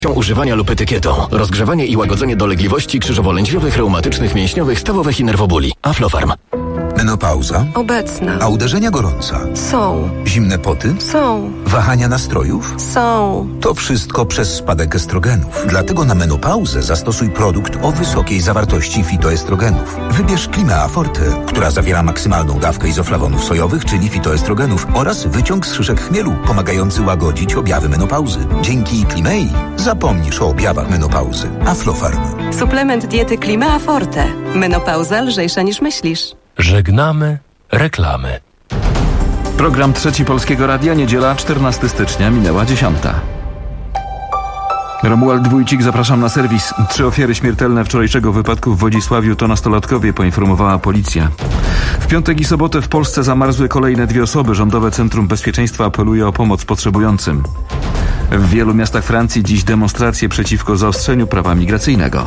używania lub etykietą. Rozgrzewanie i łagodzenie dolegliwości krzyżowo-lędźwiowych, reumatycznych, mięśniowych, stawowych i nerwobóli. Aflofarm. Menopauza? Obecna. A uderzenia gorąca? Są. Zimne poty? Są. Wahania nastrojów? Są. To wszystko przez spadek estrogenów. Dlatego na menopauzę zastosuj produkt o wysokiej zawartości fitoestrogenów. Wybierz Klimea Forte, która zawiera maksymalną dawkę izoflawonów sojowych, czyli fitoestrogenów, oraz wyciąg z szyszek chmielu, pomagający łagodzić objawy menopauzy. Dzięki Klimei zapomnisz o objawach menopauzy. Aflofarm. Suplement diety Klimea Forte. Menopauza lżejsza niż myślisz. Żegnamy reklamy. Program Trzeci Polskiego Radia, niedziela 14 stycznia, minęła 10. Romuald Wójcik, zapraszam na serwis. 3 ofiary śmiertelne wczorajszego wypadku w Wodzisławiu to nastolatkowie, poinformowała policja. W piątek i sobotę w Polsce zamarzły kolejne 2 osoby. Rządowe Centrum Bezpieczeństwa apeluje o pomoc potrzebującym. W wielu miastach Francji dziś demonstracje przeciwko zaostrzeniu prawa migracyjnego.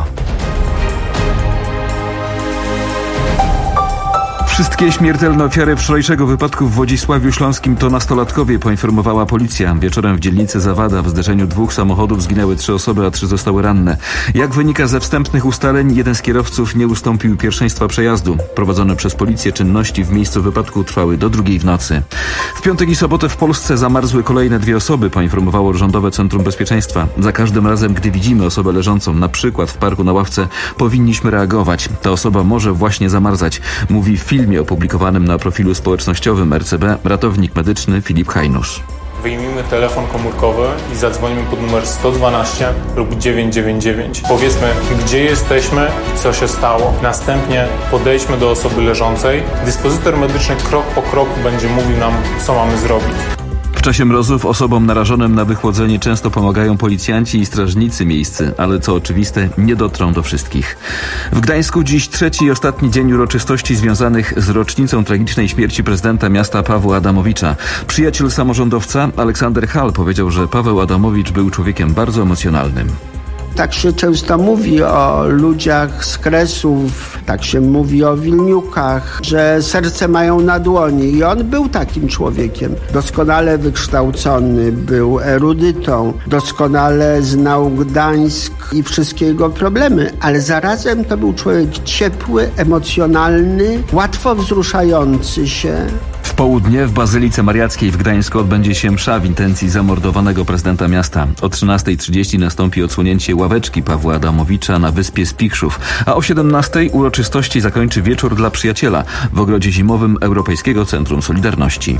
Wszystkie śmiertelne ofiary wczorajszego wypadku w Wodzisławiu Śląskim to nastolatkowie, poinformowała policja. Wieczorem w dzielnicy Zawada w zderzeniu 2 samochodów zginęły 3 osoby, a 3 zostały ranne. Jak wynika ze wstępnych ustaleń, jeden z kierowców nie ustąpił pierwszeństwa przejazdu. Prowadzone przez policję czynności w miejscu wypadku trwały do 2 w nocy. W piątek i sobotę w Polsce zamarzły kolejne 2 osoby, poinformowało Rządowe Centrum Bezpieczeństwa. Za każdym razem, gdy widzimy osobę leżącą na przykład w parku na ławce, powinniśmy reagować. Ta osoba może właśnie zamarzać, mówi w filmie opublikowanym na profilu społecznościowym RCB ratownik medyczny Filip Hajnusz. Wyjmijmy telefon komórkowy i zadzwonimy pod numer 112 lub 999. Powiedzmy, gdzie jesteśmy i co się stało. Następnie podejdźmy do osoby leżącej. Dyspozytor medyczny krok po kroku będzie mówił nam, co mamy zrobić. W czasie mrozów osobom narażonym na wychłodzenie często pomagają policjanci i strażnicy miejscy, ale co oczywiste, nie dotrą do wszystkich. W Gdańsku dziś 3. i ostatni dzień uroczystości związanych z rocznicą tragicznej śmierci prezydenta miasta Pawła Adamowicza. Przyjaciel samorządowca Aleksander Hall powiedział, że Paweł Adamowicz był człowiekiem bardzo emocjonalnym. Tak się często mówi o ludziach z Kresów, tak się mówi o Wilniukach, że serce mają na dłoni i on był takim człowiekiem. Doskonale wykształcony, był erudytą, doskonale znał Gdańsk i wszystkie jego problemy, ale zarazem to był człowiek ciepły, emocjonalny, łatwo wzruszający się. W południe w Bazylice Mariackiej w Gdańsku odbędzie się msza w intencji zamordowanego prezydenta miasta. O 13:30 nastąpi odsłonięcie ławeczki Pawła Adamowicza na wyspie Spichrzów, a o 17:00 uroczystości zakończy wieczór dla przyjaciela w ogrodzie zimowym Europejskiego Centrum Solidarności.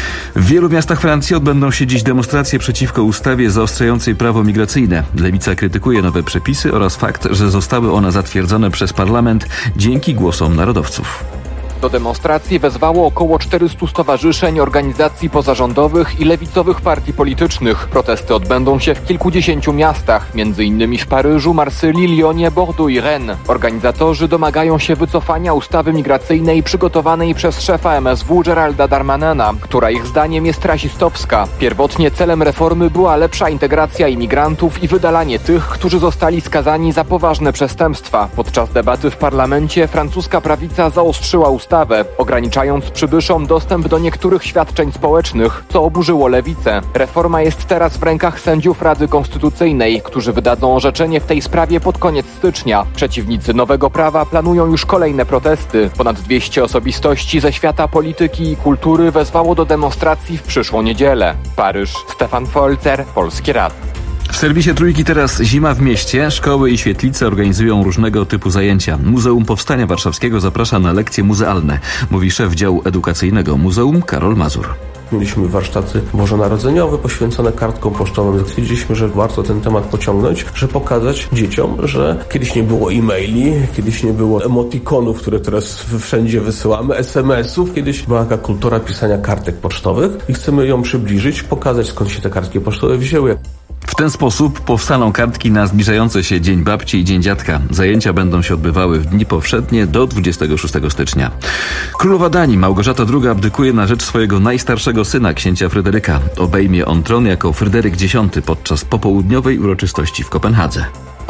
W wielu miastach Francji odbędą się dziś demonstracje przeciwko ustawie zaostrzającej prawo migracyjne. Lewica krytykuje nowe przepisy oraz fakt, że zostały one zatwierdzone przez parlament dzięki głosom narodowców. Do demonstracji wezwało około 400 stowarzyszeń, organizacji pozarządowych i lewicowych partii politycznych. Protesty odbędą się w kilkudziesięciu miastach, m.in. w Paryżu, Marsylii, Lyonie, Bordeaux i Rennes. Organizatorzy domagają się wycofania ustawy migracyjnej przygotowanej przez szefa MSW Geralda Darmanina, która ich zdaniem jest rasistowska. Pierwotnie celem reformy była lepsza integracja imigrantów i wydalanie tych, którzy zostali skazani za poważne przestępstwa. Podczas debaty w parlamencie francuska prawica zaostrzyła ustawę, ograniczając przybyszom dostęp do niektórych świadczeń społecznych, co oburzyło lewicę. Reforma jest teraz w rękach sędziów Rady Konstytucyjnej, którzy wydadzą orzeczenie w tej sprawie pod koniec stycznia. Przeciwnicy nowego prawa planują już kolejne protesty. Ponad 200 osobistości ze świata polityki i kultury wezwało do demonstracji w przyszłą niedzielę. Paryż, Stefan Folzer, Polskie Radio. W serwisie Trójki teraz zima w mieście. Szkoły i świetlice organizują różnego typu zajęcia. Muzeum Powstania Warszawskiego zaprasza na lekcje muzealne, mówi szef działu edukacyjnego Muzeum Karol Mazur. Mieliśmy warsztaty bożonarodzeniowe poświęcone kartkom pocztowym. Stwierdziliśmy, że warto ten temat pociągnąć, żeby pokazać dzieciom, że kiedyś nie było e-maili, kiedyś nie było emotikonów, które teraz wszędzie wysyłamy, SMS-ów. Kiedyś była taka kultura pisania kartek pocztowych i chcemy ją przybliżyć, pokazać, skąd się te kartki pocztowe wzięły. W ten sposób powstaną kartki na zbliżający się Dzień Babci i Dzień Dziadka. Zajęcia będą się odbywały w dni powszednie do 26 stycznia. Królowa Danii Małgorzata II abdykuje na rzecz swojego najstarszego syna, księcia Fryderyka. Obejmie on tron jako Fryderyk X podczas popołudniowej uroczystości w Kopenhadze.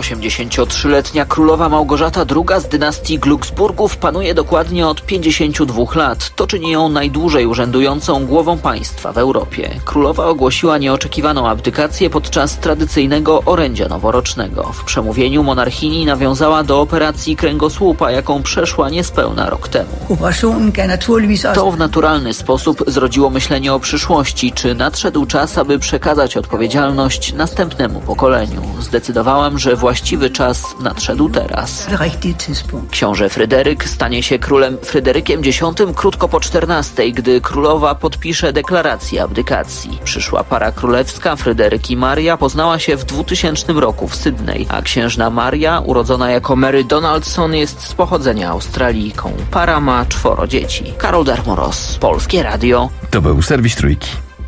83-letnia królowa Małgorzata II z dynastii Glucksburgów panuje dokładnie od 52 lat. To czyni ją najdłużej urzędującą głową państwa w Europie. Królowa ogłosiła nieoczekiwaną abdykację podczas tradycyjnego orędzia noworocznego. W przemówieniu monarchini nawiązała do operacji kręgosłupa, jaką przeszła niespełna rok temu. To w naturalny sposób zrodziło myślenie o przyszłości, czy nadszedł czas, aby przekazać odpowiedzialność następnemu pokoleniu. Zdecydowałam, że właściwy czas nadszedł teraz. Książę Fryderyk stanie się królem Fryderykiem X krótko po 14, gdy królowa podpisze deklarację abdykacji. Przyszła para królewska Fryderyk i Maria poznała się w 2000 roku w Sydney, a księżna Maria, urodzona jako Mary Donaldson, jest z pochodzenia Australijką. Para ma 4 dzieci. Karol Darmoros, Polskie Radio. To był serwis Trójki.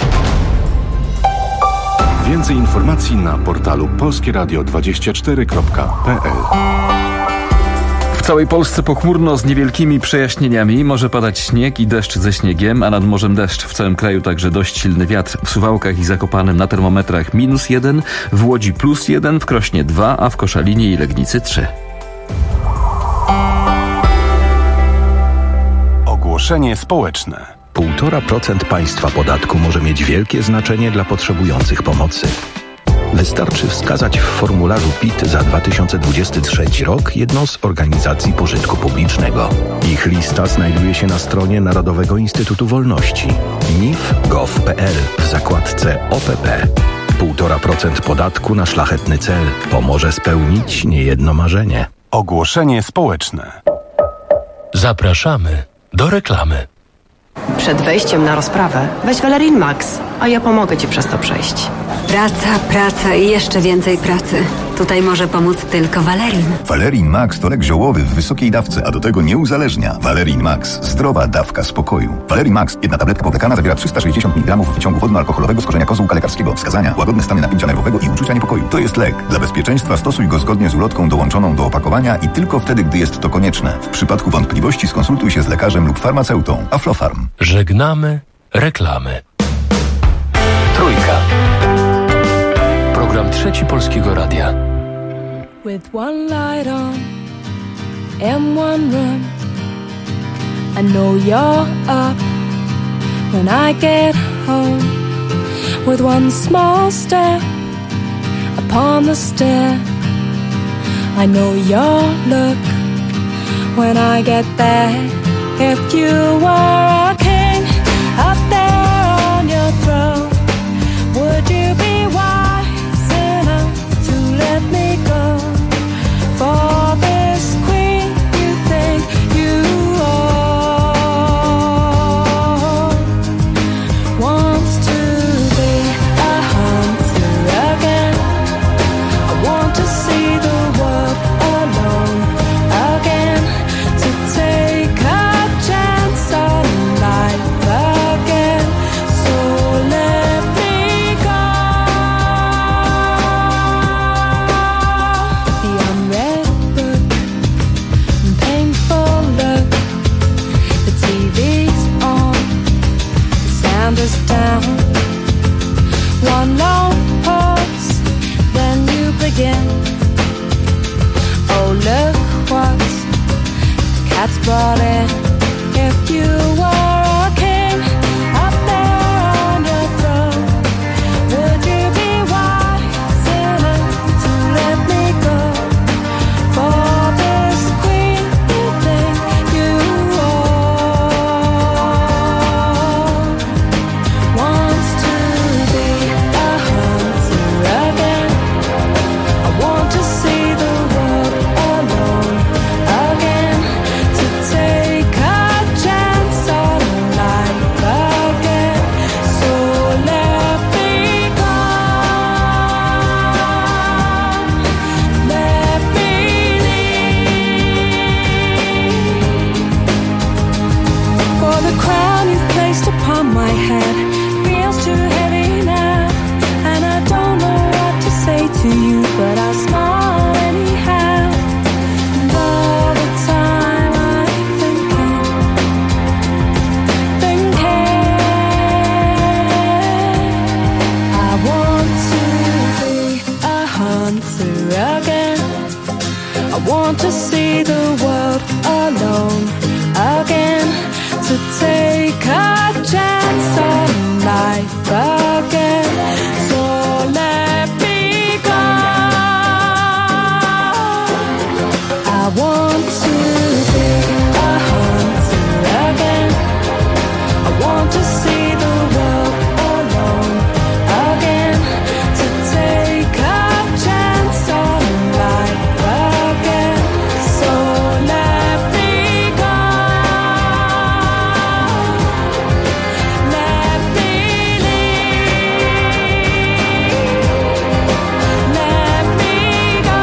Więcej informacji na portalu polskieradio24.pl. W całej Polsce pochmurno z niewielkimi przejaśnieniami. Może padać śnieg i deszcz ze śniegiem, a nad morzem deszcz. W całym kraju także dość silny wiatr. W Suwałkach i Zakopanem na termometrach -1, w Łodzi +1, w Krośnie 2, a w Koszalinie i Legnicy 3. Ogłoszenie społeczne. 1,5% państwa podatku może mieć wielkie znaczenie dla potrzebujących pomocy. Wystarczy wskazać w formularzu PIT za 2023 rok jedną z organizacji pożytku publicznego. Ich lista znajduje się na stronie Narodowego Instytutu Wolności nif.gov.pl w zakładce OPP. 1,5% podatku na szlachetny cel pomoże spełnić niejedno marzenie. Ogłoszenie społeczne. Zapraszamy do reklamy. Przed wejściem na rozprawę weź Valerin Max, a ja pomogę Ci przez to przejść. Praca i jeszcze więcej pracy. Tutaj może pomóc tylko Valerin. Valerin Max to lek ziołowy w wysokiej dawce, a do tego nie uzależnia. Valerin Max. Zdrowa dawka spokoju. Valerin Max. Jedna tabletka powlekana zawiera 360 mg wyciągu wodno-alkoholowego z korzenia kozłka lekarskiego. Wskazania: łagodne stany napięcia nerwowego i uczucia niepokoju. To jest lek. Dla bezpieczeństwa stosuj go zgodnie z ulotką dołączoną do opakowania i tylko wtedy, gdy jest to konieczne. W przypadku wątpliwości skonsultuj się z lekarzem lub farmaceutą. Aflofarm. Żegnamy reklamy. Trójka. Program Trzeci Polskiego Radia. With one light on and one room, I know you're up when I get home. With one small step upon the stair, I know your look when I get there. If you were a king up there on your throne, would you be wise enough to let me go? For this queen you think you own wants to be a hunter again. I want to see the world alone again, to take a chance on life again. So let me go. The unread book, painful look. The TV's on, the sound is down. One long pause, then you begin. Oh, look what the cat's brought in. If you were a king up there on your throne, would you be wise enough to let me go? For this queen you think you own wants to be a hunter again. I want to see the world alone again, to take a chance on life again. So let me go. Let me leave. For the crown you've placed upon my head feels too heavy now, and I don't know what to say to you, but I'll smile anyhow. And all the time I'm thinking, I want to be a hunter again. I want to see the world alone again, to take a chance on life again. So let me go. I want to be a hunter again. I want to see the world alone again, to take a chance on life again. So let me go. Let me leave. Let me go.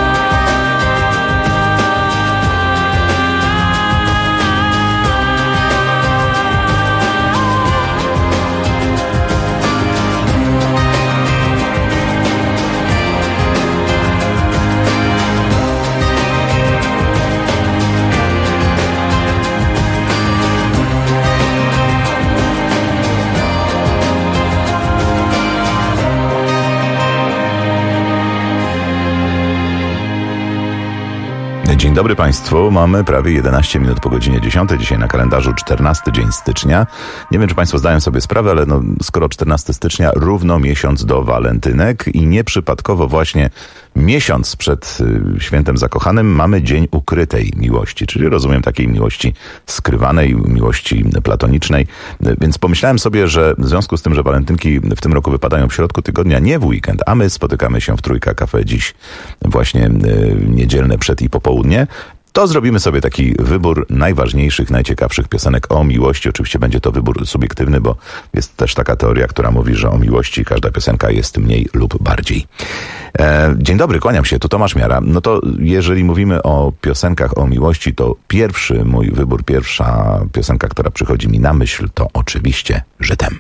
Dzień dobry Państwu. Mamy prawie 11 minut po godzinie 10. Dzisiaj na kalendarzu 14 dzień stycznia. Nie wiem, czy Państwo zdają sobie sprawę, ale skoro 14 stycznia, równo miesiąc do walentynek i nieprzypadkowo właśnie miesiąc przed świętem zakochanym mamy Dzień Ukrytej Miłości, czyli rozumiem takiej miłości skrywanej, miłości platonicznej. Więc pomyślałem sobie, że w związku z tym, że walentynki w tym roku wypadają w środku tygodnia, nie w weekend, a my spotykamy się w Trójka Cafe dziś właśnie niedzielne przed i popołudnie, to zrobimy sobie taki wybór najważniejszych, najciekawszych piosenek o miłości. Oczywiście będzie to wybór subiektywny, bo jest też taka teoria, która mówi, że o miłości każda piosenka jest mniej lub bardziej. Dzień dobry, kłaniam się, tu Tomasz Miara. No to jeżeli mówimy o piosenkach o miłości, to pierwszy mój wybór, pierwsza piosenka, która przychodzi mi na myśl, to oczywiście Je t'aime.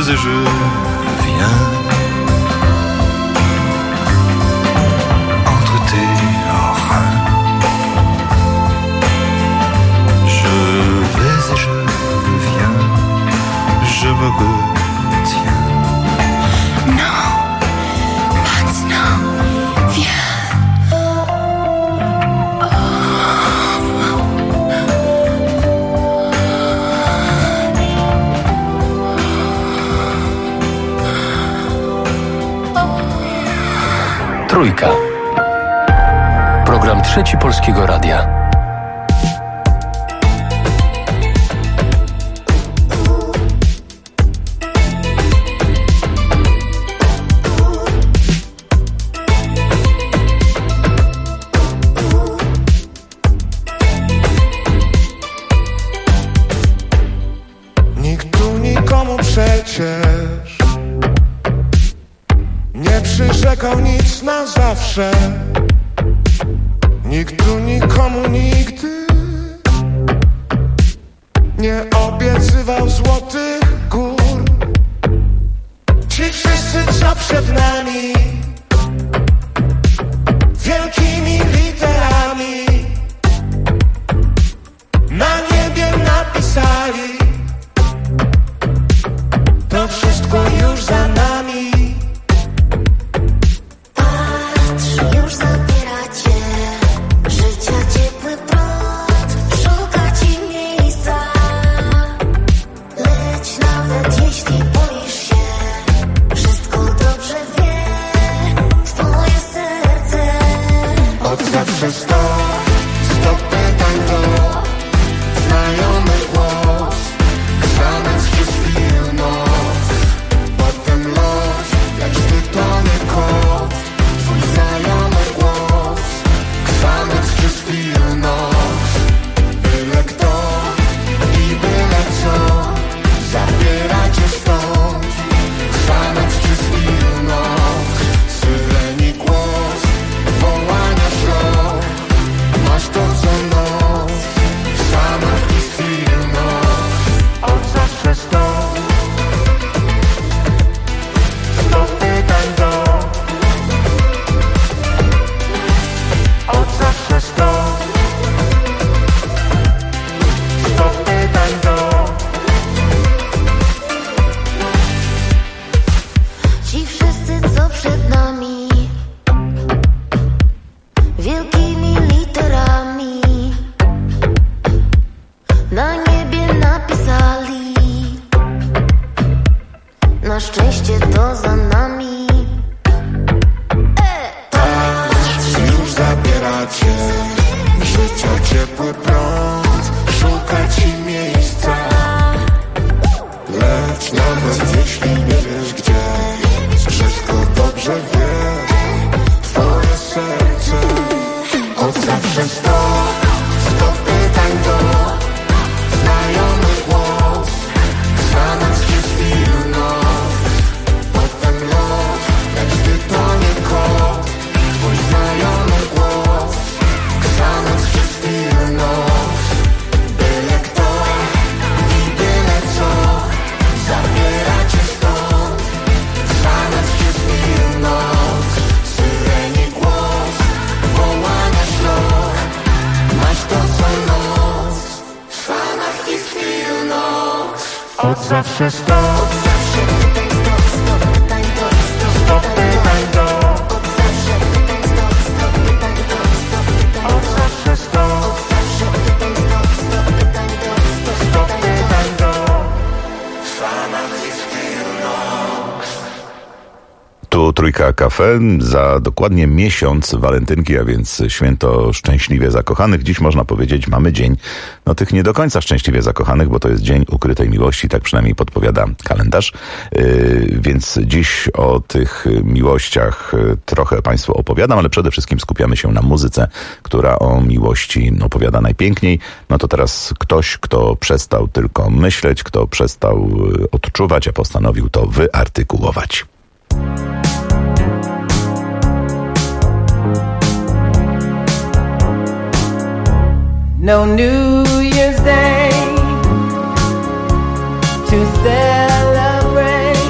vais et je viens entre tes reins. Je vais et je viens, je me retiens. Non, maintenant, viens. Trójka. Program Trzeci Polskiego Radia. Nikt tu nikomu przecież nie przyrzekał nic na zawsze. Nikt tu nikomu nigdy nie obiecywał złotych gór. Ci wszyscy, co przed nami, wielkimi literami na niebie napisali: to wszystko już za nami. Już zabieracie życia ciepły prąd, szuka ci miejsca. Leć nawet jeśli boisz się, wszystko dobrze wie twoje serce. Od zawsze stop pytań to znajomy głos. Zamiast przez chwilę noc, potem los, lecz ty to nie kot. Twój znajomy głos. Zamiast przez chwilę noc, byle kto i byle co zabiera cię stąd. Zamiast przez chwilę noc, syreni głos wołania szlą. Masz to co noc, zamiast przez chwilę noc. Od zawsze stop pytań do. Od zawsze stop pytań do. Ci wszyscy, co przed nami, wielkimi literami na niebie napisali: na szczęście to za nami. Już zabieracie życia ciepły prąd, szuka ci miejsca. Lecz nawet jeśli nie wiesz gdzie, wszystko dobrze wie twoje serce. Od zawsze stop pytań do znajomy głos. Zamiast przez chwilę noc, potem los, lecz ty to nie kot. Twój znajomy głos. Zamiast przez chwilę noc, byle kto i byle co zabiera cię stąd. Zamiast przez chwilę noc, syreni głos wołania szlą. Masz to co noc, fanach i chwil noc. Od zawsze stop pytań do. Od zawsze stop pytań do. Fanach i chwil noc. Tu Trójka Cafe. Za dokładnie miesiąc walentynki, a więc święto szczęśliwie zakochanych. Dziś można powiedzieć, mamy dzień tych nie do końca szczęśliwie zakochanych, bo to jest dzień ukrytej miłości, tak przynajmniej podpowiada kalendarz. Więc dziś o tych miłościach trochę Państwu opowiadam, ale przede wszystkim skupiamy się na muzyce, która o miłości opowiada najpiękniej. No to teraz ktoś, kto przestał tylko myśleć, kto przestał odczuwać, a postanowił to wyartykułować. No New Year's Day to celebrate.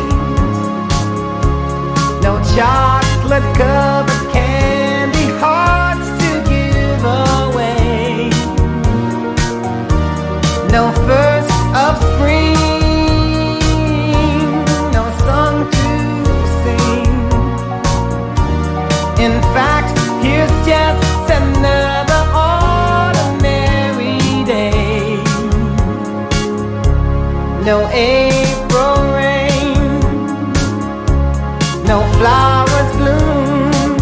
undiscovered candy hearts to give away. No first of spring, no song to sing. In fact, here's just another ordinary day. No April rain, no flowers bloom,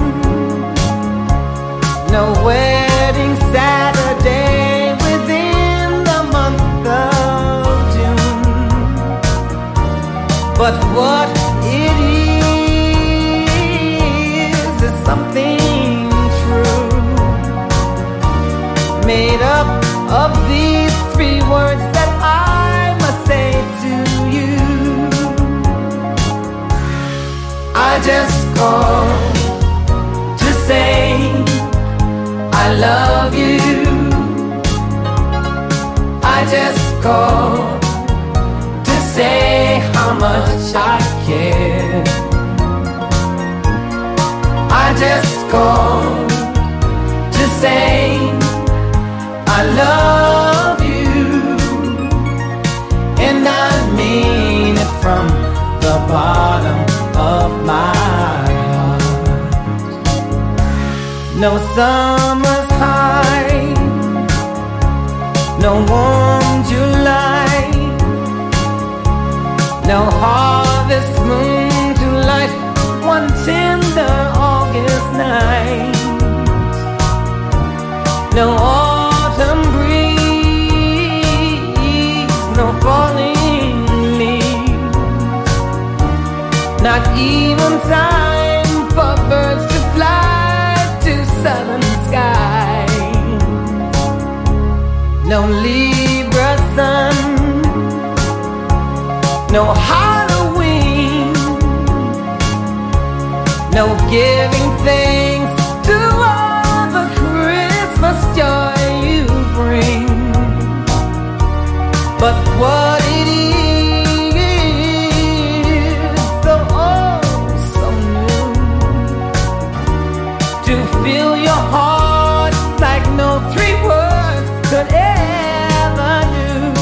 no wedding Saturday within the month of June. But what it is something true, made up of these three words that I must say to you. I just called to say I love you. I just called to say how much I care. I just called to say I love you, and I mean it from the bottom of my heart. No summer's high, no warm July, no harvest moon to light one tender August night, no autumn breeze, no falling leaves, not even time for birds to fly to southern skies, no Libra sun, no Halloween, no giving thanks to all the Christmas joy you bring. But what it is, so oh, so new, to fill your heart like no three words could ever do.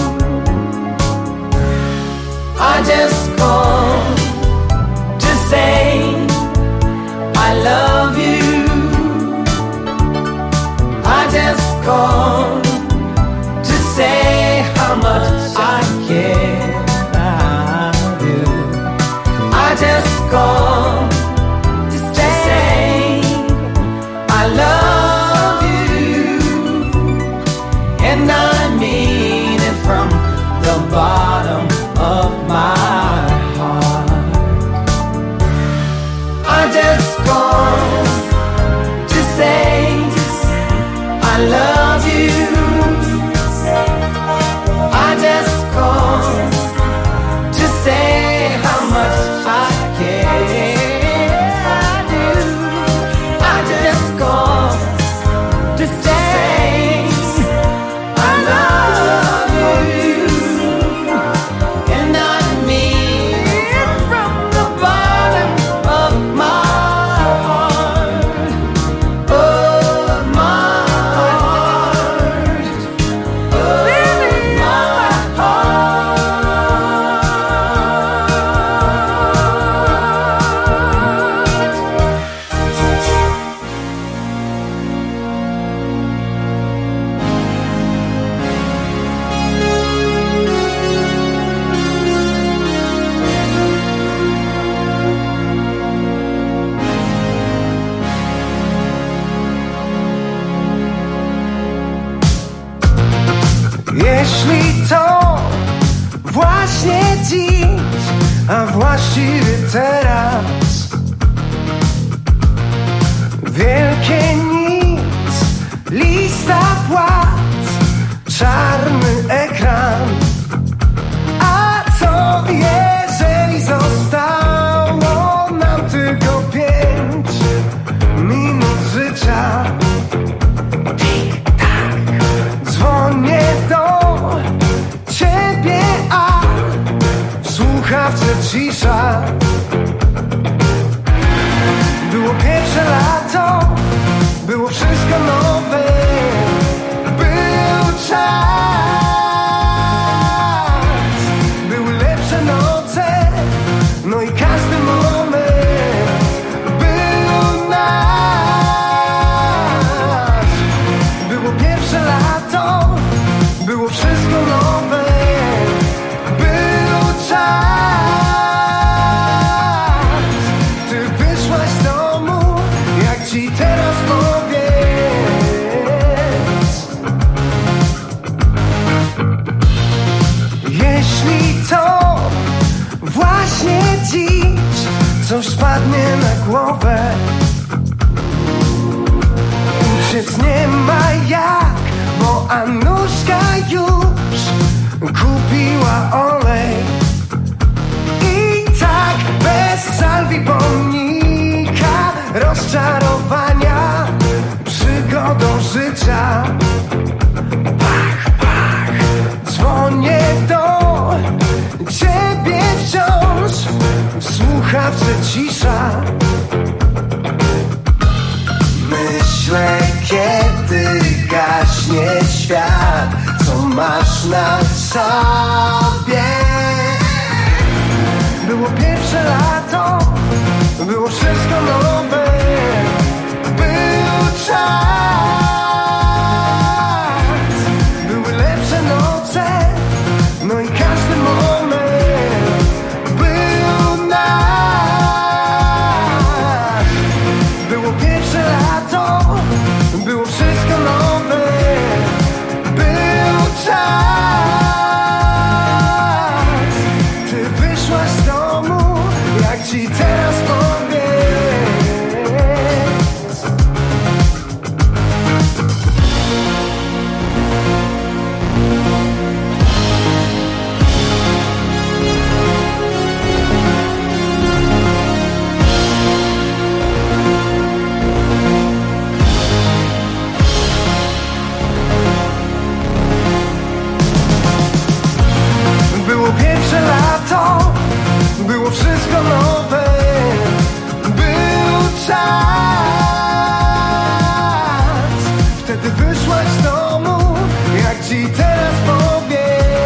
I just called to say I love you. I just called to say how much I care. I do. I just called to say I love you, and I mean it from the bottom of my heart. I just called to say I love you. I just called to say how much I care. I do. I just called to say I love you, and I mean it from the bottom of my heart. Of my heart. Of my heart. Jeśli to właśnie dziś, a właściwie teraz, wielkie nic, lista płac, czarny ekran. A co jeżeli zostało nam tylko 5 minut życia? Dzwonię do ciebie, a w słuchawce cisza. Było pierwsze pierwsze lato, było wszystko nowe, był czas, były lepsze noce, no i każdy moment był nasz. Było pierwsze lato, było wszystko nowe, był czas. Ty wyszłaś z domu, jak ci teraz powiedz. Jeśli to właśnie dziś coś spadnie na głowę, uciec nie ma jak, bo Anuszka już kupiła olej. I tak bez salwi pomnika, rozczarowania, przygodą życia. Pach, pach, dzwonię do ciebie wciąż, w słuchawce cisza. Myślę, kiedy gaśnie świat, co masz na sobie. Było pierwsze lato, było wszystko nowe, był czas, były lepsze noce, no i każdy moment był nasz. Było pierwsze lato, było wszystko nowe, był czas. Ty wyszłaś z domu, jak ci teraz powiedz. Było pierwsze lato, było wszystko nowe, był czas. Wtedy wyszłaś z domu, jak ci teraz powiedz.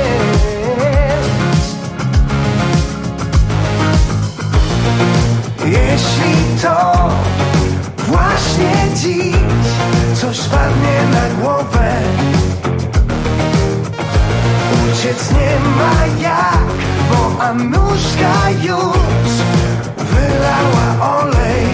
Jeśli to właśnie dziś coś spadnie na głowę, uciec nie ma jak, bo Anuszka już wylała olej.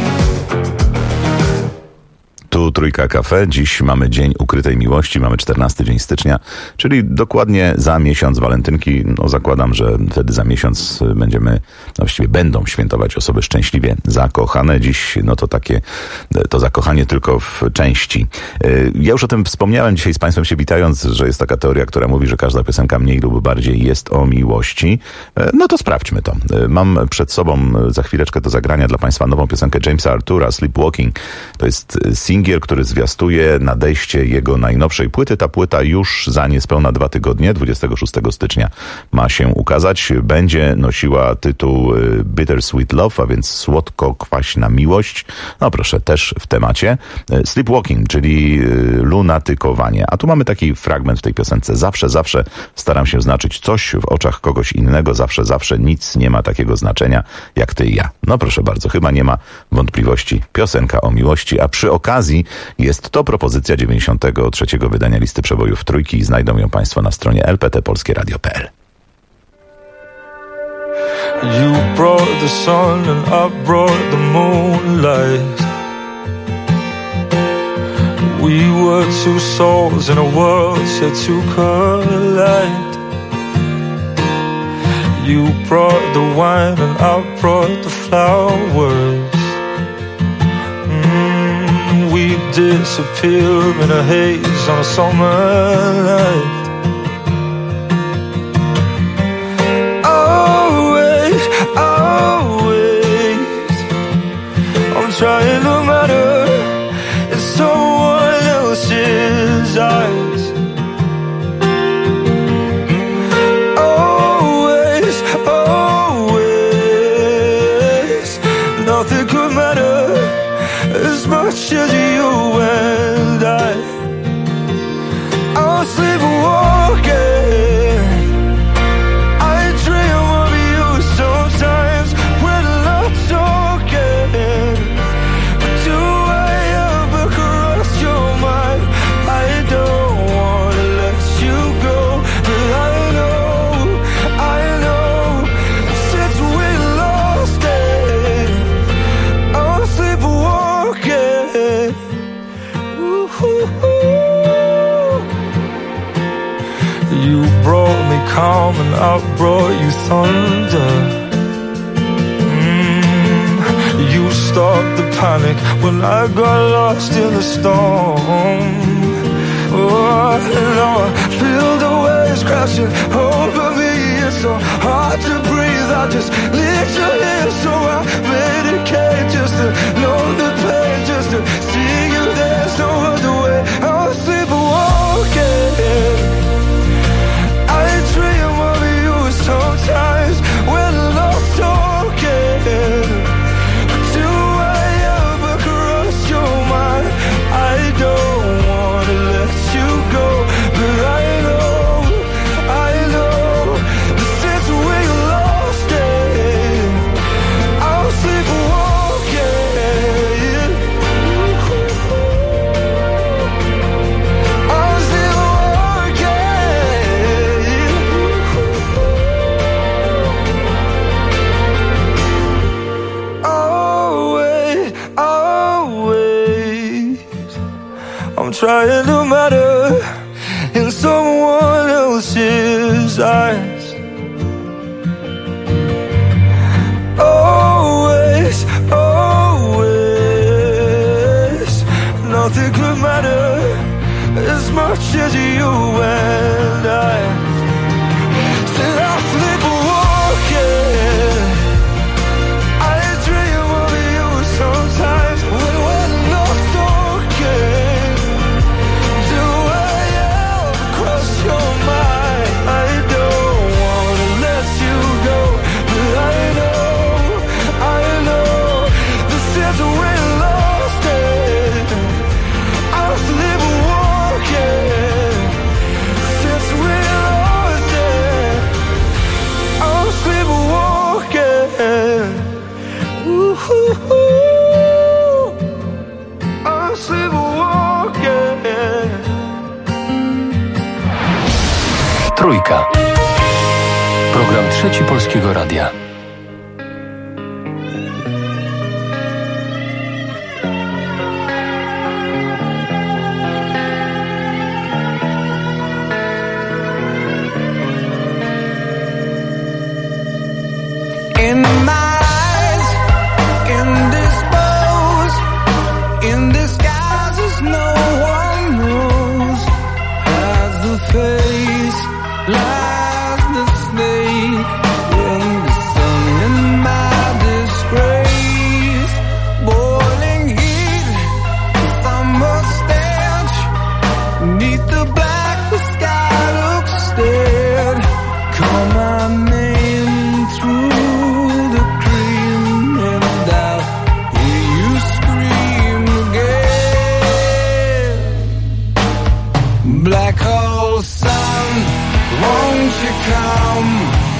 Tu Trójka Cafe. Dziś mamy Dzień Ukrytej Miłości, mamy 14 dzień stycznia, czyli dokładnie za miesiąc walentynki. No zakładam, że wtedy za miesiąc właściwie będą świętować osoby szczęśliwie zakochane. Dziś no to takie, to zakochanie tylko w części. Ja już o tym wspomniałem dzisiaj z Państwem się witając, że jest taka teoria, która mówi, że każda piosenka mniej lub bardziej jest o miłości. No to sprawdźmy to. Mam przed sobą za chwileczkę do zagrania dla Państwa nową piosenkę Jamesa Artura, Sleepwalking. To jest singiel, który zwiastuje nadejście jego najnowszej płyty. Ta płyta już za niespełna 2 tygodnie, 26 stycznia ma się ukazać. Będzie nosiła tytuł Bittersweet Love, a więc słodko-kwaśna miłość. No proszę, też w temacie. Sleepwalking, czyli lunatykowanie. A tu mamy taki fragment w tej piosence. Zawsze staram się znaczyć coś w oczach kogoś innego. Zawsze nic nie ma takiego znaczenia jak ty i ja. No proszę bardzo, chyba nie ma wątpliwości. Piosenka o miłości, a przy okazji jest to propozycja 93. wydania listy przebojów Trójki i znajdą ją Państwo na stronie lptpolskieradio.pl. You brought the sun and I brought the moonlight. We were two souls in a world set to collide. You brought the wine and I brought the flowers. We disappear in a haze on a summer night. Always, I'm trying no matter in someone else's eyes. Always, nothing could matter as much as you and I'll sleepwalking. I dream of you sometimes when I'm not talking. But do I ever cross your mind? I don't wanna let you go, but I know since we lost it, I'm sleepwalking. Ooh. You brought me calm and I brought you thunder. You stopped the panic when I got lost in the storm. Oh, now I feel the waves crashing over me. It's so hard to breathe. I just lift your hand, so I medicate just to know the pain, just to see you. There's no other way. I'll sleepwalking. I dream of you sometimes when I'm not talking. Do I ever cross your mind? I don't wanna let you go, but I know that since we lost it, I'm sleepwalking. I'm sleepwalking. Always, I'm trying to matter in someone else's eyes. Always, nothing could matter as much as you and I. Till I sleepwalking. I dream of you sometimes when we're not talking. Do I ever cross your mind? I don't wanna let you go, but I know that since we lost it, I'm sleepwalking. Since we lost it, I'm sleepwalking. Ooh, I'm sleepwalking. Trójka. Program Trzeci Polskiego Radia. In my eyes, indisposed, in disguises no one knows. As the face lies the snake in the sun, in my disgrace. Boiling heat, summer stench, neath the black the sky looks dead. Call my name through the cream and I'll hear you scream again. Black hole sun, won't you come?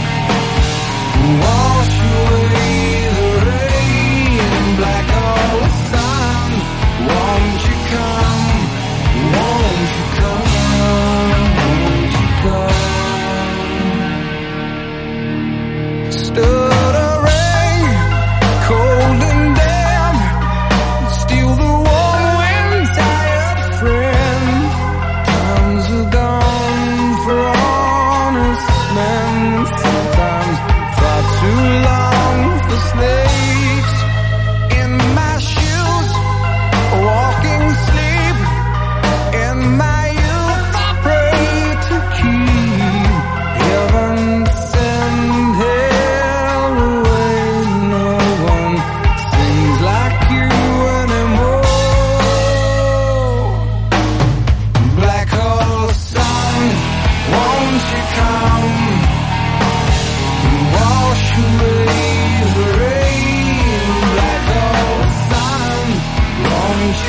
Wash away the rain. Black hole sun, won't you come? Won't you come? Won't you come? Stood a rain, cold and damp, steal the warm wind, tired friend. Times are gone for honest men. Sometimes far too long for snakes. In my shoes, walking sleep. In my youth, I pray to keep heaven send hell away. No one sings like you anymore. Black hole sun, won't you come? Wash away the rain. Black hole sun, won't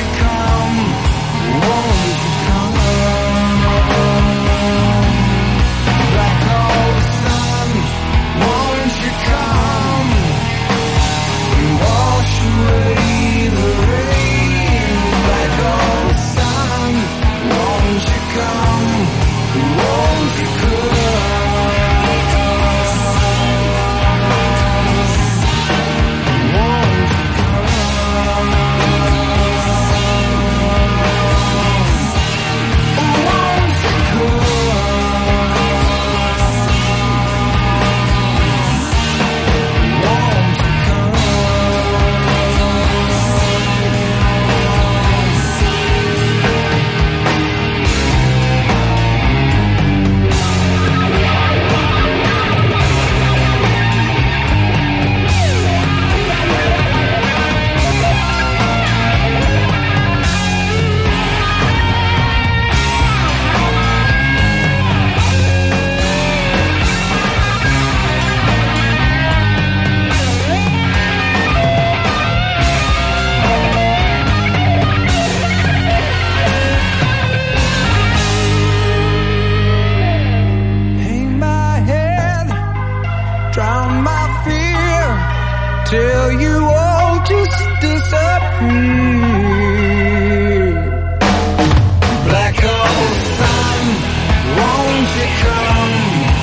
free. Black hole sun, won't you come?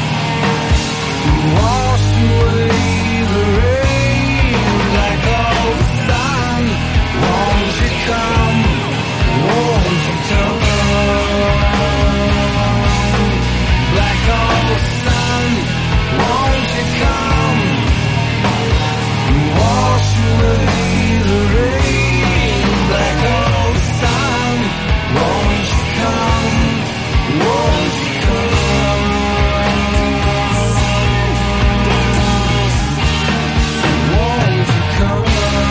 Wash away the rain. Black hole sun, won't you come? Won't you come? Black hole sun, won't you come? Wash away the rain. Black hole sun, won't you come? Won't you come? Won't you come?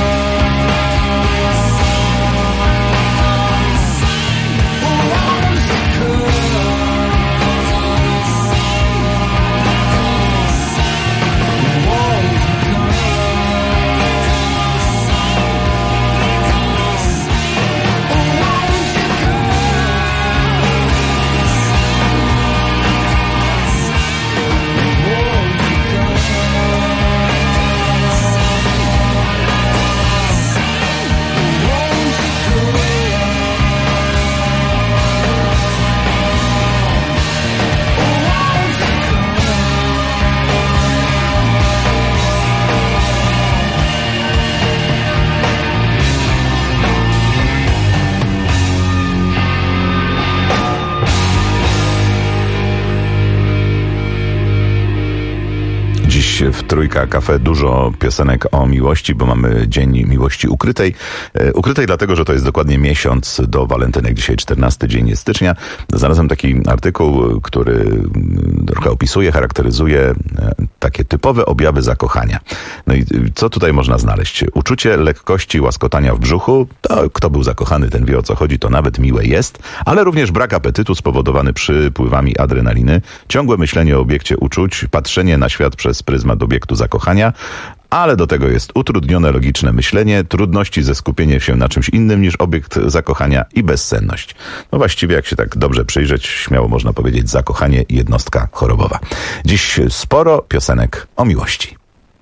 Dziś w Trójka Cafe dużo piosenek o miłości, bo mamy Dzień Miłości Ukrytej. Ukrytej dlatego, że to jest dokładnie miesiąc do walentynek. Dzisiaj 14 dzień stycznia. Znalazłem taki artykuł, który trochę opisuje, charakteryzuje takie typowe objawy zakochania. No i co tutaj można znaleźć? Uczucie lekkości, łaskotania w brzuchu. To, kto był zakochany, ten wie, o co chodzi, to nawet miłe jest, ale również brak apetytu spowodowany przypływami adrenaliny, ciągłe myślenie o obiekcie uczuć, patrzenie na świat przez pryzmat obiektu zakochania, ale do tego jest utrudnione logiczne myślenie, trudności ze skupieniem się na czymś innym niż obiekt zakochania i bezsenność. No właściwie, jak się tak dobrze przyjrzeć, śmiało można powiedzieć, zakochanie jednostka chorobowa. Dziś sporo piosenek o miłości.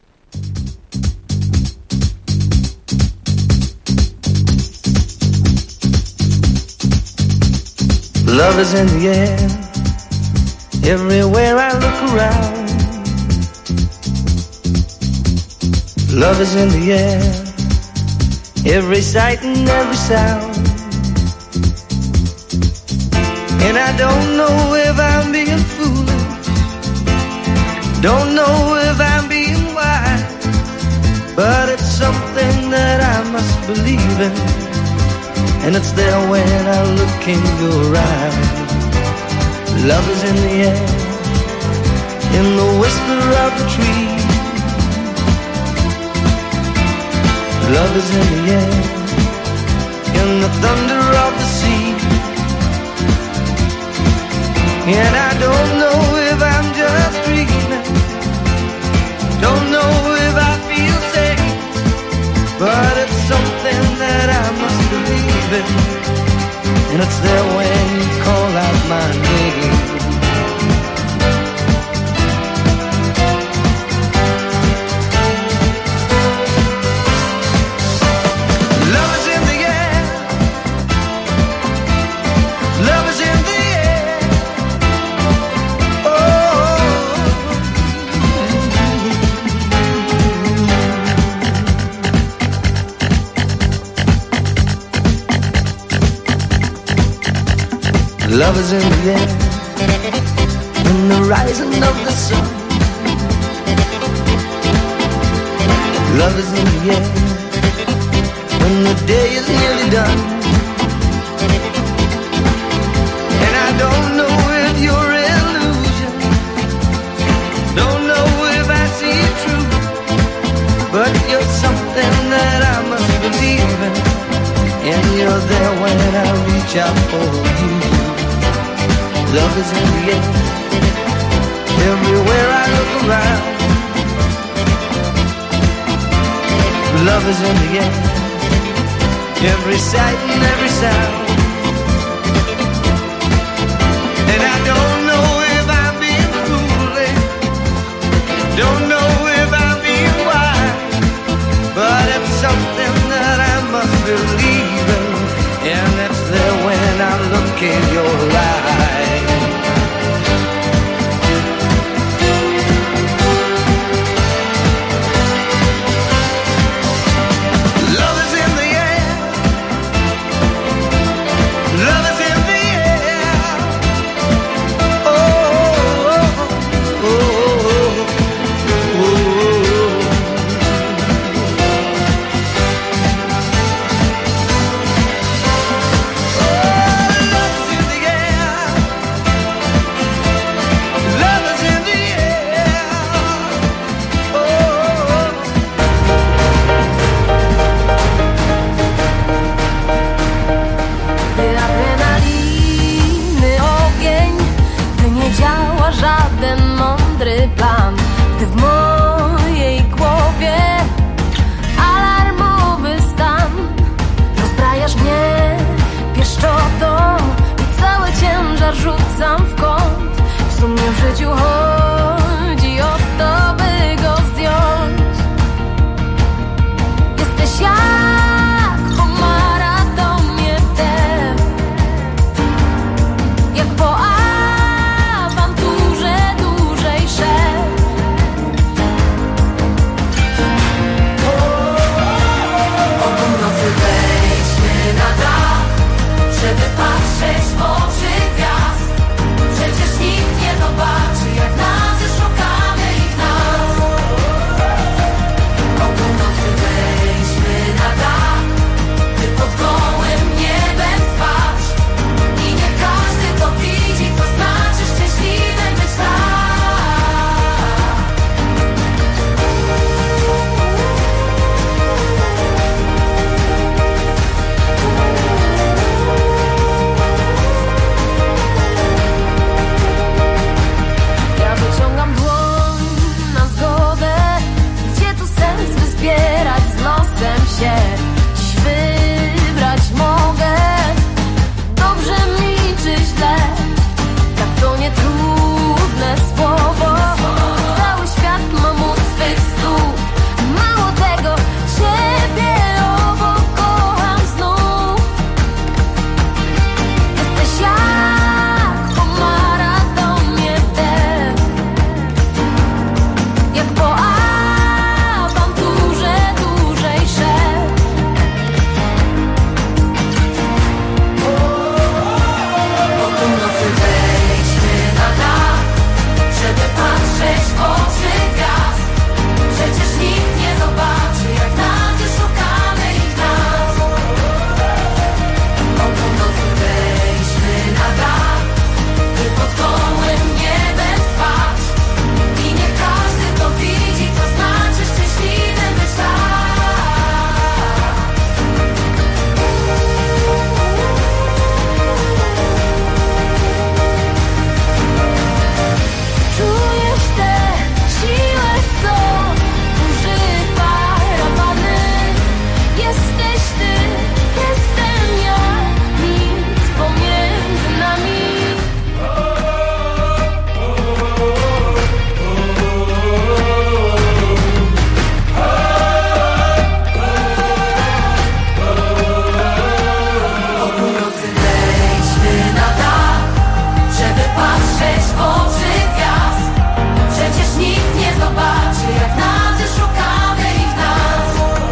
Love is in the air, everywhere I look around. Love is in the air, every sight and every sound. And I don't know if I'm being foolish, don't know if I'm being wise, but it's something that I must believe in, and it's there when I look in your eyes. Love is in the air, in the whisper of the tree. Love is in the air, in the thunder of the sea. And I don't know if I'm just dreaming, don't know if I feel safe, but it's something that I must believe in, and it's there when you call out my name. Love is in the air, in the rising of the sun. Love is in the air, when the day is nearly done. And I don't know if you're illusion, don't know if I see it true, but you're something that I must believe in, and you're there when I reach out for you. Love is in the air, everywhere I look around. Love is in the air, every sight and every sound. And I don't know if I'm being foolish, don't know if I'm being wise, but it's something that I must believe. in your life. Love is in the air. Love is in the air. Oh, oh, oh, oh, oh. Żaden mądry plan, gdy w mojej głowie alarmowy stan. Rozbrajasz mnie pieszczotą i cały ciężar rzucam w kąt. W sumie w życiu chodzi o to, by go zdjąć. Jesteś jak po maratonie wdech, jak po żeby patrzeć w oczy gwiazd. Przecież nikt nie zobaczy, jak nas szukamy ich nas. O północy wejdźmy na dach, by pod gołym niebem spać. I nie każdy to widzi, co znaczy szczęśliwym być tak. Wyciągam dłoń na zgodę, gdzie tu sens wyzbierać z losem się. Dziś wybrać mogę, dobrze mi czy źle. Tak to nietrudne słowo, cały świat ma moc swych stóp. Mało tego, ciebie obok kocham znów. Jesteś jak po maratonie wdech, jak po awanturze dłużej szedł. O północy wejdźmy na dach, żeby patrzeć w oczy gwiazd. Przecież nikt nie zobaczy, jak nas szukamy ich nas. O północy wejdźmy na dach, by pod gołym niebem spać. I nie każdy to widzi, co znaczy szczęśliwym być tak. Czujesz tę siłę, co burzy parawany. Jesteś ty, jestem ja, nic pomiędzy nami. O północy wejdźmy na dach, żeby patrzeć w oczy gwiazd. Przecież nikt nie zobaczy, jak nas szukamy ich nas.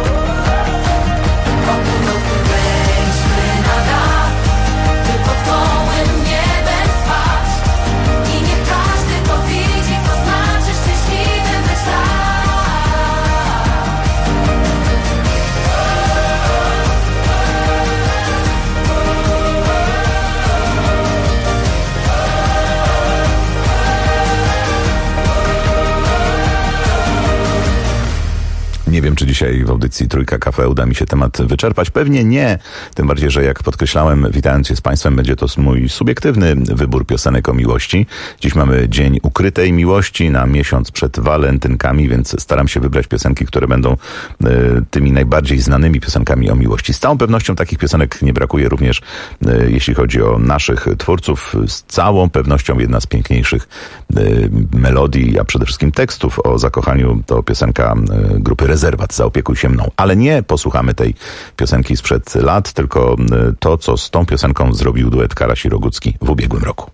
O północy wejdźmy na dach, by pod gołym niebem spać. I nie każdy to widzi, co znaczy szczęśliwym być tak. Nie wiem, czy dzisiaj w audycji Trójka Cafe uda mi się temat wyczerpać. Pewnie nie. Tym bardziej, że jak podkreślałem, witając się z Państwem, będzie to mój subiektywny wybór piosenek o miłości. Dziś mamy Dzień Ukrytej Miłości na miesiąc przed walentynkami, więc staram się wybrać piosenki, które będą tymi najbardziej znanymi piosenkami o miłości. Z całą pewnością takich piosenek nie brakuje również, jeśli chodzi o naszych twórców. Z całą pewnością jedna z piękniejszych melodii, a przede wszystkim tekstów o zakochaniu to piosenka grupy Rezerwy. Rezerwat, zaopiekuj się mną. Ale nie posłuchamy tej piosenki sprzed lat, tylko to, co z tą piosenką zrobił duet Karas i Rogucki w ubiegłym roku.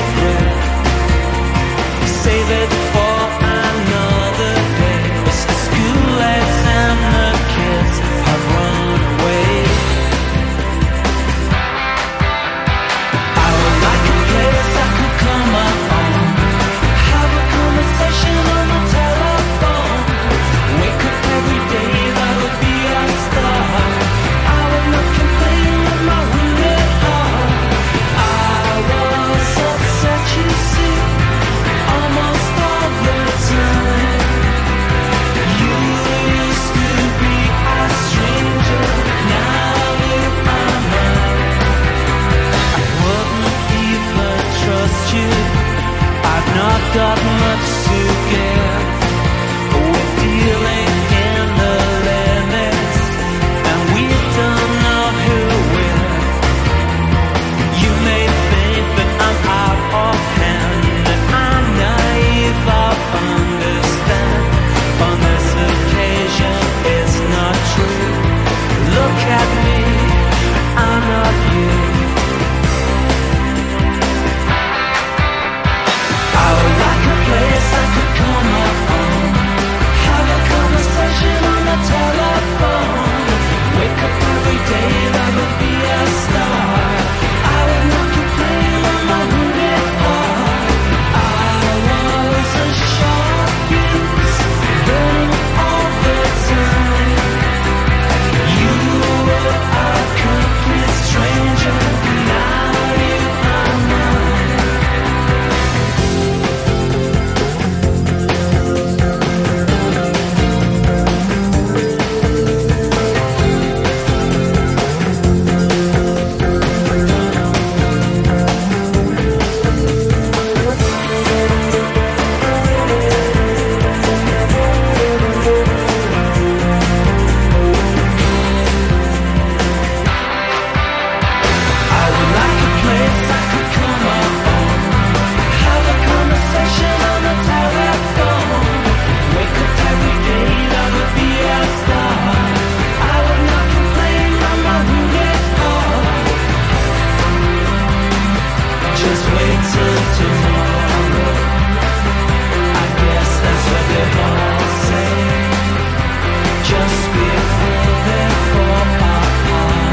Save it for another day. not got much to give. We're dealing in the limits, and we don't know who will. You may think that I'm out of hand, that I'm naive, I'll understand. On this occasion, it's not true. Look at me, I'm not you. I would like a place I could come up on, have a conversation on the telephone, wake up every day, that would be a star. I would not complain on my wounded heart. I was a short fuse, burning all the time. You were a complete stranger, now you are mine. I would like a place I could come up on, have a conversation on the telephone, wake up every day, that would be a star. I would not complain on my wounded heart. Just wait till tomorrow, I guess that's what they all say. Just be there for our heart.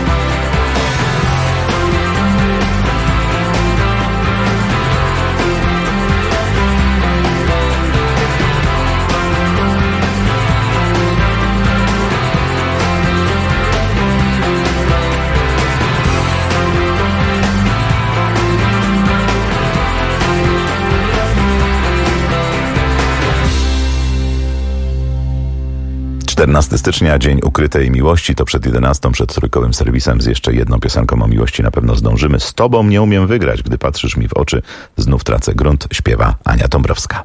Czternasty stycznia, Dzień Ukrytej Miłości, to przed 11, przed trójkowym serwisem z jeszcze jedną piosenką o miłości na pewno zdążymy. Z tobą nie umiem wygrać, gdy patrzysz mi w oczy, znów tracę grunt, śpiewa Ania Dąbrowska.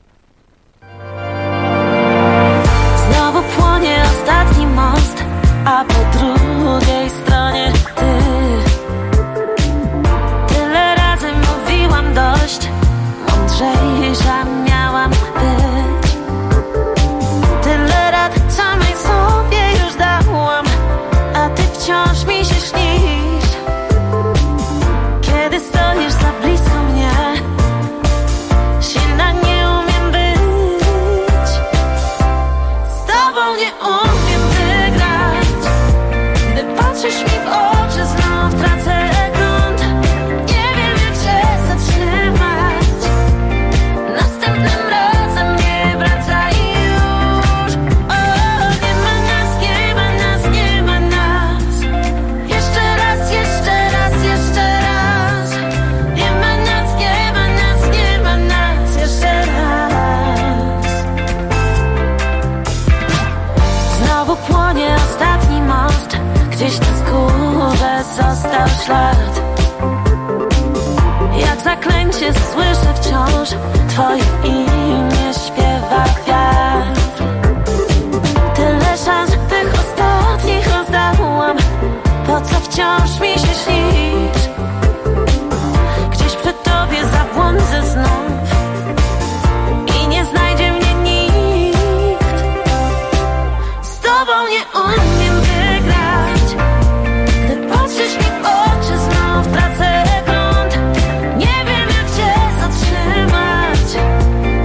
Znowu płonie ostatni most, a po drugiej stronie ty. Tyle razy mówiłam dość, mądrzejsza miałam być. Tyle rad samej sobie już dałam, a ty wciąż mi się śnisz. Kiedy stoisz za blisko mnie, silna nie umiem być. Z tobą nie umiem wygrać, gdy patrzysz mi w oczy, znów tracę grunt. Nie wiem jak się zatrzymać, następnym razem nie wracaj już. O, nie ma nas, nie ma nas, nie ma nas. Jeszcze raz, jeszcze raz, jeszcze raz. Nie ma nas, nie ma nas, nie ma nas. Jeszcze raz. Znowu płonie ostatni most, gdzieś na skórze został ślad. Jak zaklęcie słyszę wciąż twoje imię, śpiewa wiatr. Tyle szans tych ostatnich rozdałam, po co wciąż mi się śnisz? Gdzieś przy tobie zabłądzę znów i nie znajdzie mnie nikt. Z tobą nie umiem wygrać, gdy patrzysz mi w oczy, znów tracę grunt. Nie wiem jak się zatrzymać,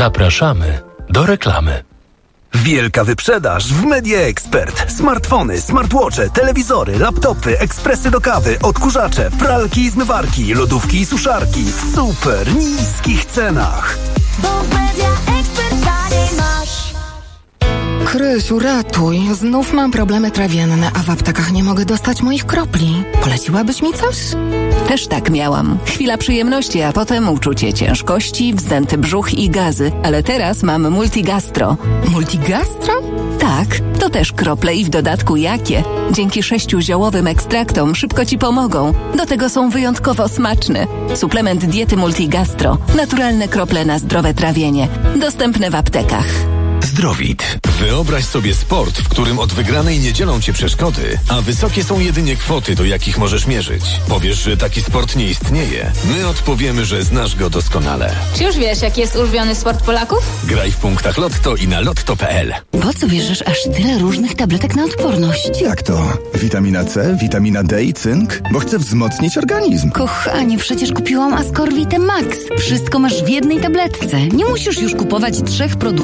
Zapraszamy do reklamy. Wielka wyprzedaż w Media Expert. Smartfony, smartwatche, telewizory, laptopy, ekspresy do kawy, odkurzacze, pralki i zmywarki, lodówki i suszarki w super niskich cenach. Bo w Media Expert taniej masz. Krysiu, ratuj. Znów mam problemy trawienne, a w aptekach nie mogę dostać moich kropli. Poleciłabyś mi coś? Też tak miałam. Chwila przyjemności, a potem uczucie ciężkości, wzdęty brzuch i gazy. Ale teraz mam Multigastro. Multigastro? Tak, to też krople i w dodatku jakie. Dzięki 6 ziołowym ekstraktom szybko Ci pomogą. Do tego są wyjątkowo smaczne. Suplement diety Multigastro. Naturalne krople na zdrowe trawienie. Dostępne w aptekach. Zdrowit. Wyobraź sobie sport, w którym od wygranej nie dzielą cię przeszkody, a wysokie są jedynie kwoty, do jakich możesz mierzyć. Powiesz, że taki sport nie istnieje. My odpowiemy, że znasz go doskonale. Czy już wiesz, jaki jest ulubiony sport Polaków? Graj w punktach Lotto i na lotto.pl. Po co bierzesz aż tyle różnych tabletek na odporność? Jak to? Witamina C, witamina D i cynk? Bo chcę wzmocnić organizm. Kochanie, przecież kupiłam Ascorvite Max. Wszystko masz w jednej tabletce. Nie musisz już kupować 3 produktów